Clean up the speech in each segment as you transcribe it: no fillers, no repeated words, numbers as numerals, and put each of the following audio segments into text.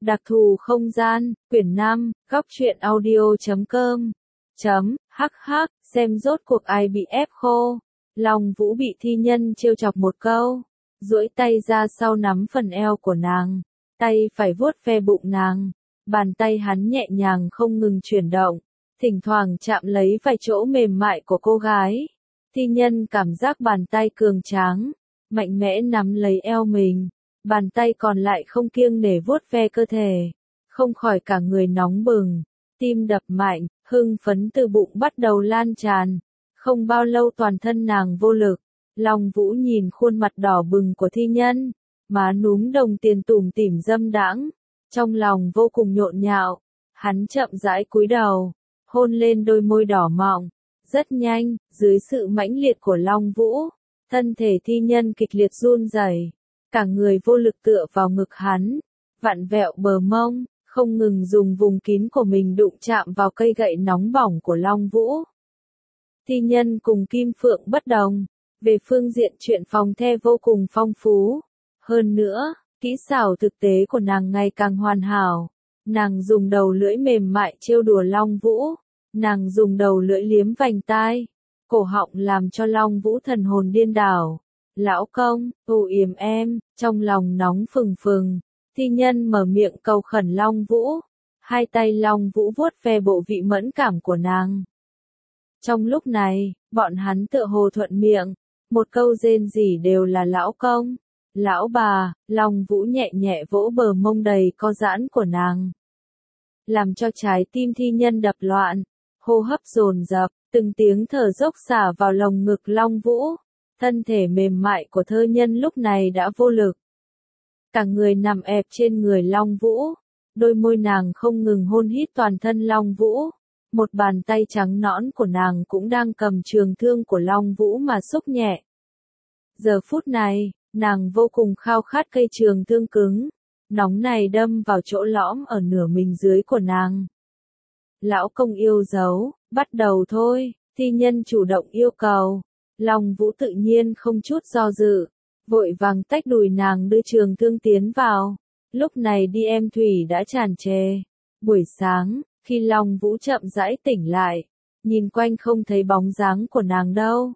Đặc thù không gian, quyển 5, góc truyện audio.com. Hắc hắc, xem rốt cuộc ai bị ép khô. Long Vũ bị thi nhân trêu chọc một câu, duỗi tay ra sau nắm phần eo của nàng, tay phải vuốt ve bụng nàng, bàn tay hắn nhẹ nhàng không ngừng chuyển động, thỉnh thoảng chạm lấy vài chỗ mềm mại của cô gái. Thi nhân cảm giác bàn tay cường tráng, mạnh mẽ nắm lấy eo mình, bàn tay còn lại không kiêng nể vuốt ve cơ thể, không khỏi cả người nóng bừng, tim đập mạnh, hưng phấn từ bụng bắt đầu lan tràn. Không bao lâu toàn thân nàng vô lực, Long Vũ nhìn khuôn mặt đỏ bừng của thi nhân, má núm đồng tiền tủm tỉm dâm đãng, trong lòng vô cùng nhộn nhạo, hắn chậm rãi cúi đầu, hôn lên đôi môi đỏ mọng. Rất nhanh, dưới sự mãnh liệt của Long Vũ, thân thể thi nhân kịch liệt run rẩy, cả người vô lực tựa vào ngực hắn, vặn vẹo bờ mông, không ngừng dùng vùng kín của mình đụng chạm vào cây gậy nóng bỏng của Long Vũ. Thi nhân cùng Kim Phượng bất đồng, về phương diện chuyện phòng the vô cùng phong phú. Hơn nữa, kỹ xảo thực tế của nàng ngày càng hoàn hảo. Nàng dùng đầu lưỡi mềm mại trêu đùa Long Vũ, nàng dùng đầu lưỡi liếm vành tai, cổ họng làm cho Long Vũ thần hồn điên đảo. Lão công, ù yểm em, trong lòng nóng phừng phừng, thi nhân mở miệng cầu khẩn Long Vũ, hai tay Long Vũ vuốt ve bộ vị mẫn cảm của nàng. Trong lúc này, bọn hắn tựa hồ thuận miệng, một câu rên rỉ đều là lão công, lão bà. Long Vũ nhẹ nhẹ vỗ bờ mông đầy co giãn của nàng, làm cho trái tim thi nhân đập loạn, hô hấp dồn dập, từng tiếng thở dốc xả vào lồng ngực Long Vũ. Thân thể mềm mại của thơ nhân lúc này đã vô lực, cả người nằm ẹp trên người Long Vũ, đôi môi nàng không ngừng hôn hít toàn thân Long Vũ. Một bàn tay trắng nõn của nàng cũng đang cầm trường thương của Long Vũ mà xúc nhẹ. Giờ phút này, nàng vô cùng khao khát cây trường thương cứng, nóng này đâm vào chỗ lõm ở nửa mình dưới của nàng. Lão công yêu dấu, bắt đầu thôi, thi nhân chủ động yêu cầu. Long Vũ tự nhiên không chút do dự, vội vàng tách đùi nàng đưa trường thương tiến vào. Lúc này đi em thủy đã tràn trề. Buổi sáng, khi Long Vũ chậm rãi tỉnh lại, nhìn quanh không thấy bóng dáng của nàng đâu.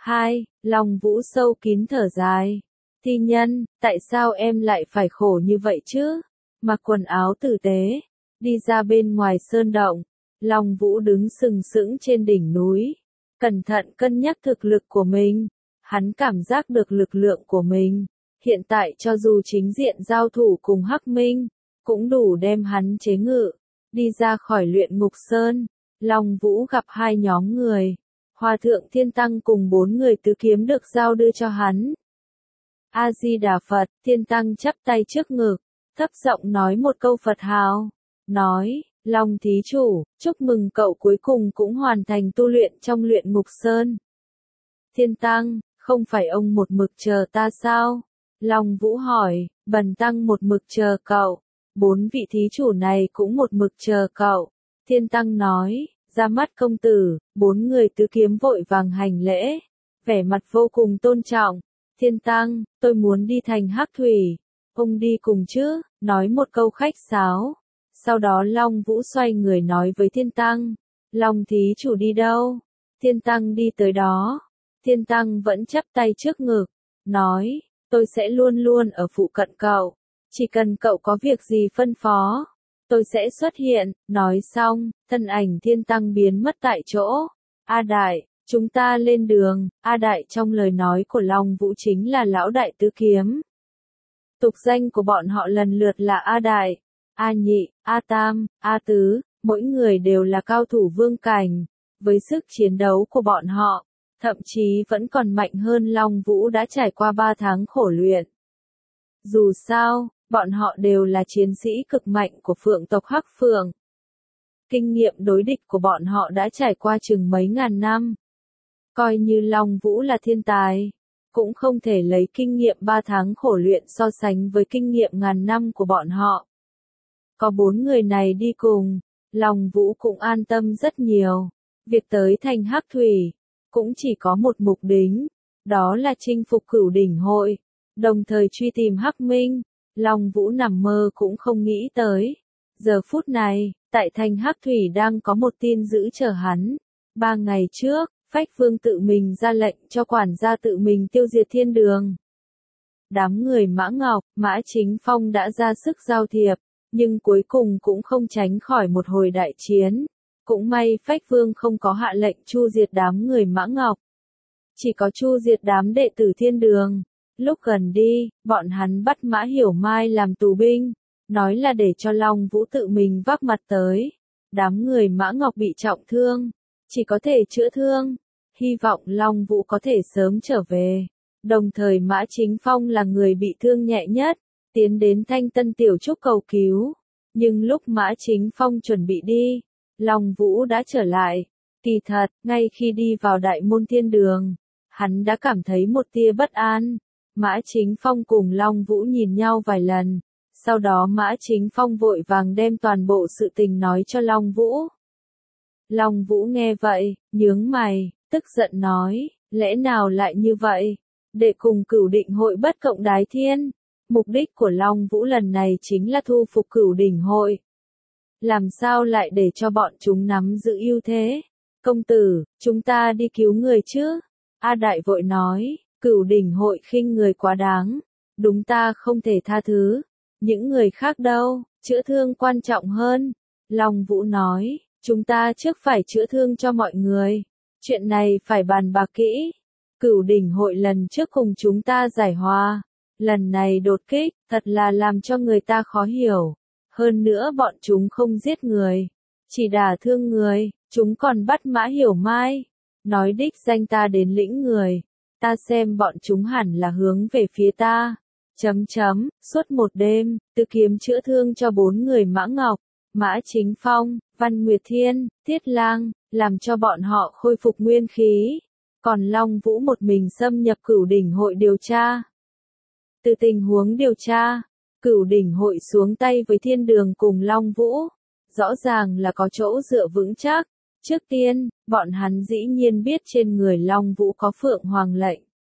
Long Vũ sâu kín thở dài. Thi nhân, tại sao em lại phải khổ như vậy chứ? Mặc quần áo tử tế, đi ra bên ngoài sơn động. Long Vũ đứng sừng sững trên đỉnh núi, cẩn thận cân nhắc thực lực của mình. Hắn cảm giác được lực lượng của mình, hiện tại cho dù chính diện giao thủ cùng Hắc Minh, cũng đủ đem hắn chế ngự. Đi ra khỏi luyện ngục sơn, Long Vũ gặp hai nhóm người. Hòa thượng Thiên Tăng cùng 4 người tứ kiếm được giao đưa cho hắn. A-di-đà Phật, Thiên Tăng chắp tay trước ngực, thấp giọng nói một câu Phật hào. Nói, Long thí chủ, chúc mừng cậu cuối cùng cũng hoàn thành tu luyện trong luyện ngục sơn. Thiên Tăng, không phải ông một mực chờ ta sao? Long Vũ hỏi, Bần Tăng một mực chờ cậu. 4 vị thí chủ này cũng một mực chờ cậu. Thiên Tăng nói, ra mắt công tử. 4 người tứ kiếm vội vàng hành lễ, vẻ mặt vô cùng tôn trọng. Thiên Tăng, tôi muốn đi thành Hắc Thủy, ông đi cùng chứ? Nói một câu khách sáo. Sau đó Long Vũ xoay người nói với Thiên Tăng, Long thí chủ đi đâu? Thiên Tăng đi tới đó. Thiên Tăng vẫn chắp tay trước ngực, nói, tôi sẽ luôn luôn ở phụ cận cậu. Chỉ cần cậu có việc gì phân phó, tôi sẽ xuất hiện. Nói xong, thân ảnh Thiên Tăng biến mất tại chỗ. A Đại, chúng ta lên đường. A Đại trong lời nói của Long Vũ chính là lão đại tứ kiếm. Tục danh của bọn họ lần lượt là A Đại, A Nhị, A Tam, A Tứ, mỗi người đều là cao thủ vương cảnh. Với sức chiến đấu của bọn họ, thậm chí vẫn còn mạnh hơn Long Vũ đã trải qua 3 tháng khổ luyện. Dù sao, bọn họ đều là chiến sĩ cực mạnh của Phượng tộc Hắc Phượng. Kinh nghiệm đối địch của bọn họ đã trải qua chừng mấy ngàn năm. Coi như Long Vũ là thiên tài, cũng không thể lấy kinh nghiệm 3 tháng khổ luyện so sánh với kinh nghiệm ngàn năm của bọn họ. Có 4 người này đi cùng, Long Vũ cũng an tâm rất nhiều. Việc tới thành Hắc Thủy, cũng chỉ có một mục đích, đó là chinh phục Cửu Đỉnh hội, đồng thời truy tìm Hắc Minh. Long Vũ nằm mơ cũng không nghĩ tới. Giờ phút này, tại thành Hắc Thủy đang có một tin dữ chờ hắn. 3 ngày trước, Phách Vương tự mình ra lệnh cho quản gia tự mình tiêu diệt thiên đường. Đám người Mã Ngọc, Mã Chính Phong đã ra sức giao thiệp, nhưng cuối cùng cũng không tránh khỏi một hồi đại chiến. Cũng may Phách Vương không có hạ lệnh chu diệt đám người Mã Ngọc. Chỉ có chu diệt đám đệ tử thiên đường. Lúc gần đi, bọn hắn bắt Mã Hiểu Mai làm tù binh, nói là để cho Long Vũ tự mình vác mặt tới. Đám người Mã Ngọc bị trọng thương, chỉ có thể chữa thương, hy vọng Long Vũ có thể sớm trở về. Đồng thời Mã Chính Phong là người bị thương nhẹ nhất, tiến đến Thanh Tân Tiểu Trúc cầu cứu. Nhưng lúc Mã Chính Phong chuẩn bị đi, Long Vũ đã trở lại. Kỳ thật, ngay khi đi vào đại môn thiên đường, hắn đã cảm thấy một tia bất an. Mã Chính Phong cùng Long Vũ nhìn nhau vài lần, sau đó Mã Chính Phong vội vàng đem toàn bộ sự tình nói cho Long Vũ. Long Vũ nghe vậy, nhướng mày, tức giận nói, lẽ nào lại như vậy? Để cùng Cửu Định hội bất cộng đái thiên. Mục đích của Long Vũ lần này chính là thu phục Cửu Đỉnh hội. Làm sao lại để cho bọn chúng nắm giữ ưu thế? Công tử, chúng ta đi cứu người chứ? A Đại vội nói, Cửu Đỉnh hội khinh người quá đáng. Đúng ta không thể tha thứ. Những người khác đâu, chữa thương quan trọng hơn. Long Vũ nói, chúng ta trước phải chữa thương cho mọi người. Chuyện này phải bàn bạc kỹ. Cửu Đỉnh hội lần trước cùng chúng ta giải hòa. Lần này đột kích, thật là làm cho người ta khó hiểu. Hơn nữa bọn chúng không giết người, chỉ đả thương người, chúng còn bắt Mã Hiểu Mai. Nói đích danh ta đến lĩnh người. Ta xem bọn chúng hẳn là hướng về phía ta. Suốt một đêm, Tư Kiếm chữa thương cho 4 người Mã Ngọc, Mã Chính Phong, Văn Nguyệt Thiên, Tiết Lang, làm cho bọn họ khôi phục nguyên khí. Còn Long Vũ một mình xâm nhập Cửu Đỉnh hội điều tra. Từ tình huống điều tra, Cửu Đỉnh hội xuống tay với thiên đường cùng Long Vũ. Rõ ràng là có chỗ dựa vững chắc. Trước tiên, bọn hắn dĩ nhiên biết trên người Long Vũ có Phượng Hoàng lệnh.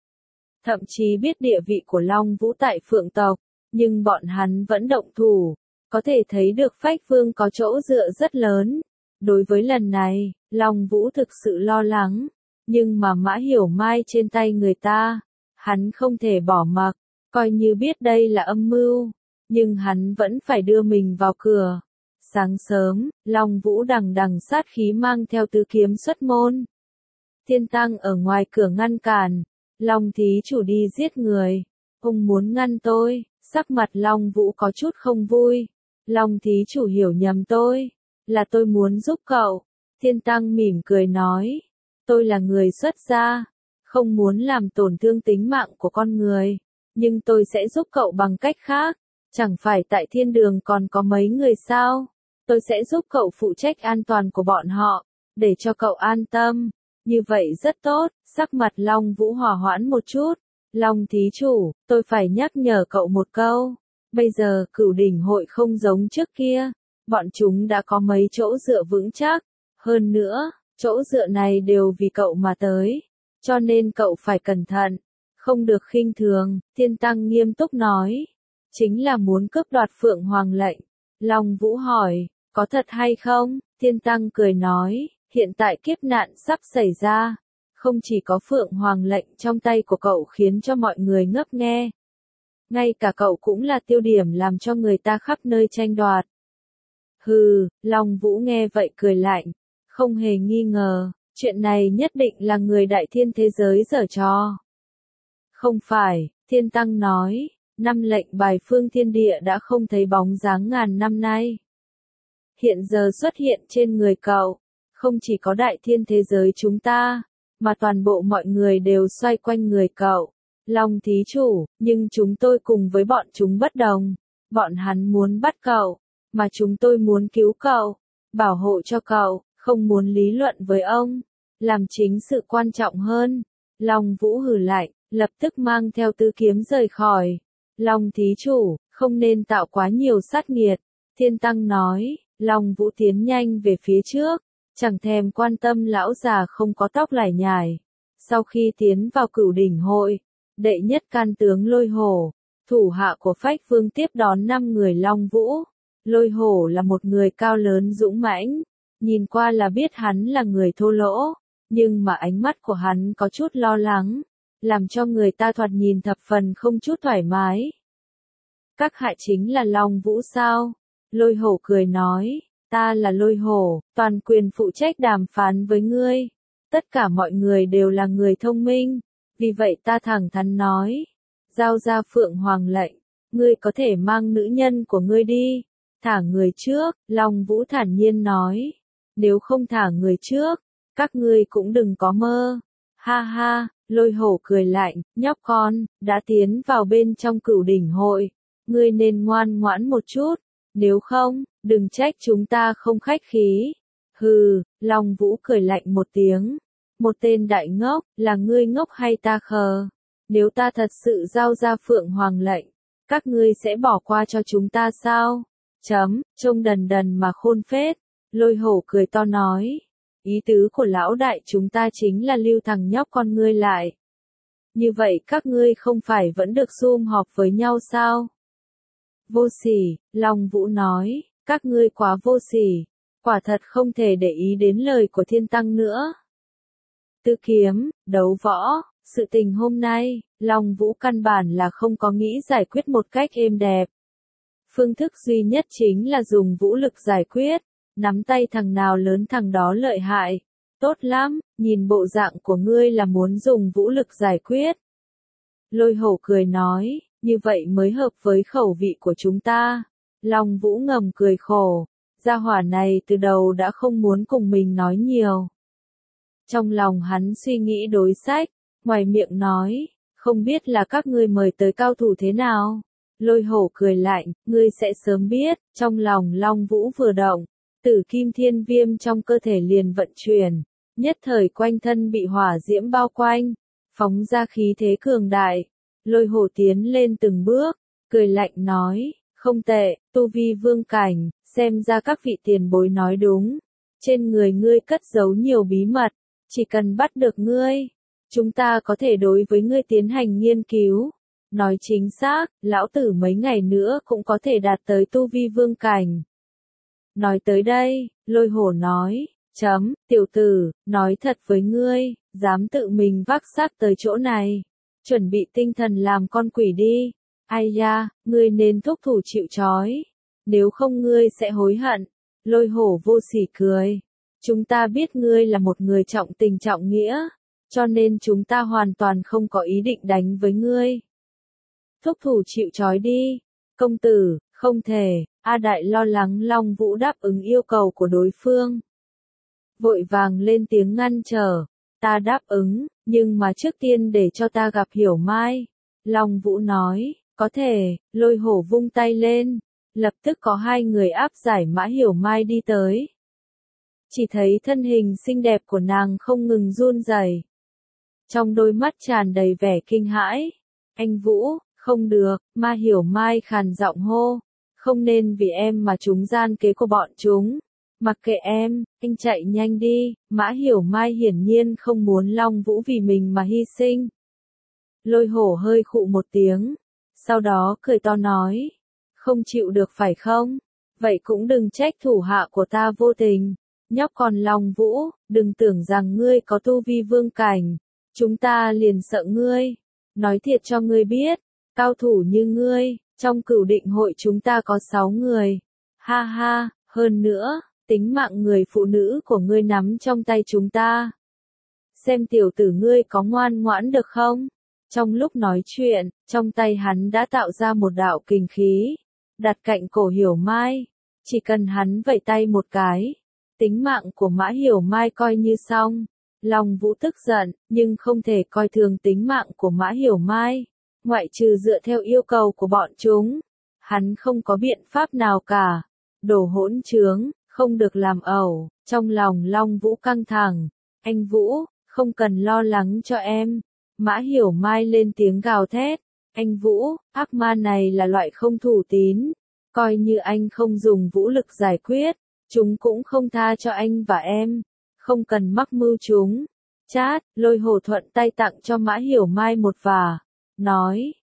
Thậm chí biết địa vị của Long Vũ tại Phượng tộc, nhưng bọn hắn vẫn động thủ. Có thể thấy được Phách Vương có chỗ dựa rất lớn. Đối với lần này, Long Vũ thực sự lo lắng. Nhưng mà Mã Hiểu Mai trên tay người ta, hắn không thể bỏ mặc. Coi như biết đây là âm mưu, nhưng hắn vẫn phải đưa mình vào cửa. Sáng sớm, Long Vũ đằng đằng sát khí mang theo Tứ Kiếm xuất môn. Thiên Tăng ở ngoài cửa ngăn cản. Long thí chủ đi giết người. Ông muốn ngăn tôi. Sắc mặt Long Vũ có chút không vui. Long thí chủ hiểu nhầm tôi. Là tôi muốn giúp cậu. Thiên Tăng mỉm cười nói. Tôi là người xuất gia. Không muốn làm tổn thương tính mạng của con người. Nhưng tôi sẽ giúp cậu bằng cách khác. Chẳng phải tại thiên đường còn có mấy người sao? Tôi sẽ giúp cậu phụ trách an toàn của bọn họ. Để cho cậu an tâm. Như vậy rất tốt. Sắc mặt Long Vũ hòa hoãn một chút. Long thí chủ, tôi phải nhắc nhở cậu một câu. Bây giờ Cửu Đỉnh hội không giống trước kia. Bọn chúng đã có mấy chỗ dựa vững chắc. Hơn nữa, chỗ dựa này đều vì cậu mà tới. Cho nên cậu phải cẩn thận. Không được khinh thường. Thiên Tăng nghiêm túc nói. Chính là muốn cướp đoạt Phượng Hoàng lệnh. Long Vũ hỏi, có thật hay không? Thiên Tăng cười nói, hiện tại kiếp nạn sắp xảy ra. Không chỉ có Phượng Hoàng lệnh trong tay của cậu khiến cho mọi người ngấp nghe. Ngay cả cậu cũng là tiêu điểm làm cho người ta khắp nơi tranh đoạt. Hừ, Long Vũ nghe vậy cười lạnh. Không hề nghi ngờ, chuyện này nhất định là người đại thiên thế giới giở trò. Không phải, Thiên Tăng nói, 5 lệnh bài phương thiên địa đã không thấy bóng dáng ngàn năm nay. Hiện giờ xuất hiện trên người cậu, không chỉ có đại thiên thế giới chúng ta, mà toàn bộ mọi người đều xoay quanh người cậu. Long thí chủ, nhưng chúng tôi cùng với bọn chúng bất đồng. Bọn hắn muốn bắt cậu, mà chúng tôi muốn cứu cậu, bảo hộ cho cậu, không muốn lý luận với ông. Làm chính sự quan trọng hơn. Long Vũ hừ lạnh, lập tức mang theo Tứ Kiếm rời khỏi. Long thí chủ, không nên tạo quá nhiều sát nghiệt. Thiên Tăng nói, Long Vũ tiến nhanh về phía trước, chẳng thèm quan tâm lão già không có tóc lải nhải. Sau khi tiến vào Cửu Đỉnh hội, đệ nhất can tướng Lôi Hổ, Thủ hạ của Phách Vương tiếp đón 5 người Long Vũ. Lôi Hổ là một người cao lớn dũng mãnh, nhìn qua là biết hắn là người thô lỗ, nhưng mà ánh mắt của hắn có chút lo lắng, làm cho người ta thoạt nhìn thập phần không chút thoải mái. Các hạ chính là Long Vũ sao? Lôi Hổ cười nói, ta là Lôi Hổ, toàn quyền phụ trách đàm phán với ngươi. Tất cả mọi người đều là người thông minh, vì vậy ta thẳng thắn nói, giao ra Phượng Hoàng lệnh, ngươi có thể mang nữ nhân của ngươi đi, thả người trước. Long Vũ thản nhiên nói, nếu không thả người trước, các ngươi cũng đừng có mơ. Ha ha, Lôi Hổ cười lạnh, nhóc con, đã tiến vào bên trong Cửu Đỉnh hội, ngươi nên ngoan ngoãn một chút, nếu không, đừng trách chúng ta không khách khí. Hừ, Long Vũ cười lạnh một tiếng, một tên đại ngốc, là ngươi ngốc hay ta khờ? Nếu ta thật sự giao ra Phượng Hoàng lệnh, các ngươi sẽ bỏ qua cho chúng ta sao? Trông đần đần mà khôn phết. Lôi Hổ cười to nói, ý tứ của lão đại chúng ta chính là lưu thằng nhóc con ngươi lại. Như vậy các ngươi không phải vẫn được sum họp với nhau sao? Vô sỉ, Long Vũ nói, các ngươi quá vô sỉ, quả thật không thể để ý đến lời của Thiên Tăng nữa. Tư kiếm, đấu võ, sự tình hôm nay, Long Vũ căn bản là không có nghĩ giải quyết một cách êm đẹp. Phương thức duy nhất chính là dùng vũ lực giải quyết, nắm tay thằng nào lớn thằng đó lợi hại. Tốt lắm, nhìn bộ dạng của ngươi là muốn dùng vũ lực giải quyết. Lôi Hổ cười nói, như vậy mới hợp với khẩu vị của chúng ta. Long Vũ ngầm cười khổ, gia hỏa này từ đầu đã không muốn cùng mình nói nhiều. Trong lòng hắn suy nghĩ đối sách, ngoài miệng nói, không biết là các ngươi mời tới cao thủ thế nào. Lôi Hổ cười lạnh, ngươi sẽ sớm biết. Trong lòng Long Vũ vừa động, Tử Kim Thiên Viêm trong cơ thể liền vận chuyển, nhất thời quanh thân bị hỏa diễm bao quanh, phóng ra khí thế cường đại. Lôi Hổ tiến lên từng bước, cười lạnh nói, không tệ, tu vi vương cảnh, xem ra các vị tiền bối nói đúng. Trên người ngươi cất giấu nhiều bí mật, chỉ cần bắt được ngươi, chúng ta có thể đối với ngươi tiến hành nghiên cứu. Nói chính xác, lão tử mấy ngày nữa cũng có thể đạt tới tu vi vương cảnh. Nói tới đây, Lôi Hổ nói, tiểu tử, nói thật với ngươi, dám tự mình vác xác tới chỗ này, chuẩn bị tinh thần làm con quỷ đi. Ai da, ngươi nên thúc thủ chịu trói, nếu không ngươi sẽ hối hận. Lôi Hổ vô sỉ cười, chúng ta biết ngươi là một người trọng tình trọng nghĩa, cho nên chúng ta hoàn toàn không có ý định đánh với ngươi. Thúc thủ chịu trói đi, công tử, không thể. A Đại lo lắng Long Vũ đáp ứng yêu cầu của đối phương, vội vàng lên tiếng ngăn trở, ta đáp ứng, nhưng mà trước tiên để cho ta gặp Hiểu Mai. Long Vũ nói, có thể. Lôi Hổ vung tay lên, lập tức có 2 người áp giải Mã Hiểu Mai đi tới. Chỉ thấy thân hình xinh đẹp của nàng không ngừng run rẩy, trong đôi mắt tràn đầy vẻ kinh hãi. Anh Vũ, không được, Mã Hiểu Mai khàn giọng hô, không nên vì em mà trúng gian kế của bọn chúng. Mặc kệ em, anh chạy nhanh đi. Mã Hiểu Mai hiển nhiên không muốn Long Vũ vì mình mà hy sinh. Lôi Hổ hơi khụ một tiếng, sau đó cười to nói, không chịu được phải không? Vậy cũng đừng trách thủ hạ của ta vô tình. Nhóc con Long Vũ, đừng tưởng rằng ngươi có tu vi vương cảnh, chúng ta liền sợ ngươi. Nói thiệt cho ngươi biết, cao thủ như ngươi, trong Cửu Định hội chúng ta có 6 người. Ha ha, hơn nữa, tính mạng người phụ nữ của ngươi nắm trong tay chúng ta. Xem tiểu tử ngươi có ngoan ngoãn được không? Trong lúc nói chuyện, trong tay hắn đã tạo ra một đạo kình khí, đặt cạnh cổ Hiểu Mai. Chỉ cần hắn vẩy tay một cái, tính mạng của Mã Hiểu Mai coi như xong. Long Vũ tức giận, nhưng không thể coi thường tính mạng của Mã Hiểu Mai. Ngoại trừ dựa theo yêu cầu của bọn chúng, hắn không có biện pháp nào cả. Đồ hỗn trướng, không được làm ẩu. Trong lòng Long Vũ căng thẳng. Anh Vũ, không cần lo lắng cho em. Mã Hiểu Mai lên tiếng gào thét. Anh Vũ, ác ma này là loại không thủ tín. Coi như anh không dùng vũ lực giải quyết, chúng cũng không tha cho anh và em. Không cần mắc mưu chúng. Chát, Lôi Hổ thuận tay tặng cho Mã Hiểu Mai một vả. Nói,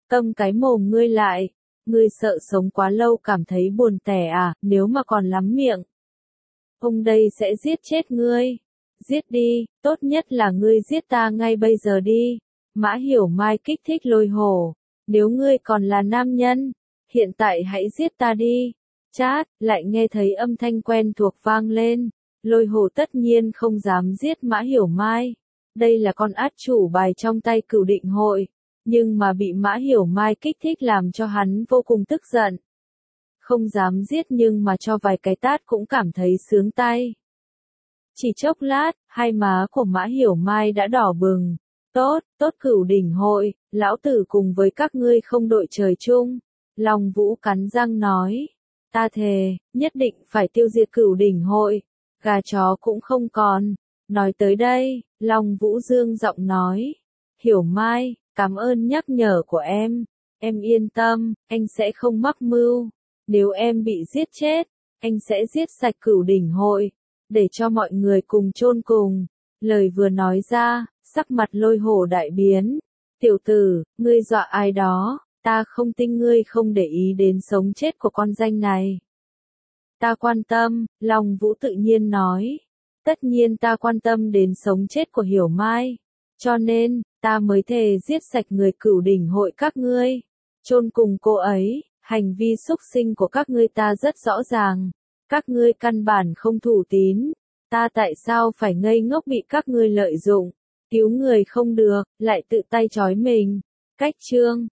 Câm cái mồm ngươi lại, ngươi sợ sống quá lâu cảm thấy buồn tẻ à, nếu mà còn lắm miệng. Ông đây sẽ giết chết ngươi. Giết đi, tốt nhất là ngươi giết ta ngay bây giờ đi. Mã Hiểu Mai kích thích Lôi Hổ. Nếu ngươi còn là nam nhân, hiện tại hãy giết ta đi. Chát, lại nghe thấy âm thanh quen thuộc vang lên. Lôi Hổ tất nhiên không dám giết Mã Hiểu Mai. Đây là con át chủ bài trong tay Cửu Định Hội. Nhưng mà bị Mã Hiểu Mai kích thích làm cho hắn vô cùng tức giận. Không dám giết nhưng mà cho vài cái tát cũng cảm thấy sướng tay. Chỉ chốc lát, hai má của Mã Hiểu Mai đã đỏ bừng. Tốt, tốt Cửu Đỉnh Hội, lão tử cùng với các ngươi không đội trời chung. Long Vũ cắn răng nói. Ta thề, nhất định phải tiêu diệt Cửu Đỉnh Hội. Gà chó cũng không còn. Nói tới đây, Long Vũ dương giọng nói. Hiểu Mai, cảm ơn nhắc nhở của em. Em yên tâm, anh sẽ không mắc mưu. Nếu em bị giết chết, anh sẽ giết sạch Cửu Đỉnh Hội. Để cho mọi người cùng chôn cùng. Lời vừa nói ra, sắc mặt Lôi Hổ đại biến. Tiểu tử, ngươi dọa ai đó, ta không tin ngươi không để ý đến sống chết của con danh này. Ta quan tâm, Long Vũ tự nhiên nói. Tất nhiên ta quan tâm đến sống chết của Hiểu Mai. Cho nên, ta mới thề giết sạch người Cửu Đỉnh Hội các ngươi. Chôn cùng cô ấy, hành vi xúc sinh của các ngươi ta rất rõ ràng. Các ngươi căn bản không thủ tín. Ta tại sao phải ngây ngốc bị các ngươi lợi dụng. Cứu người không được, lại tự tay trói mình. Cách chương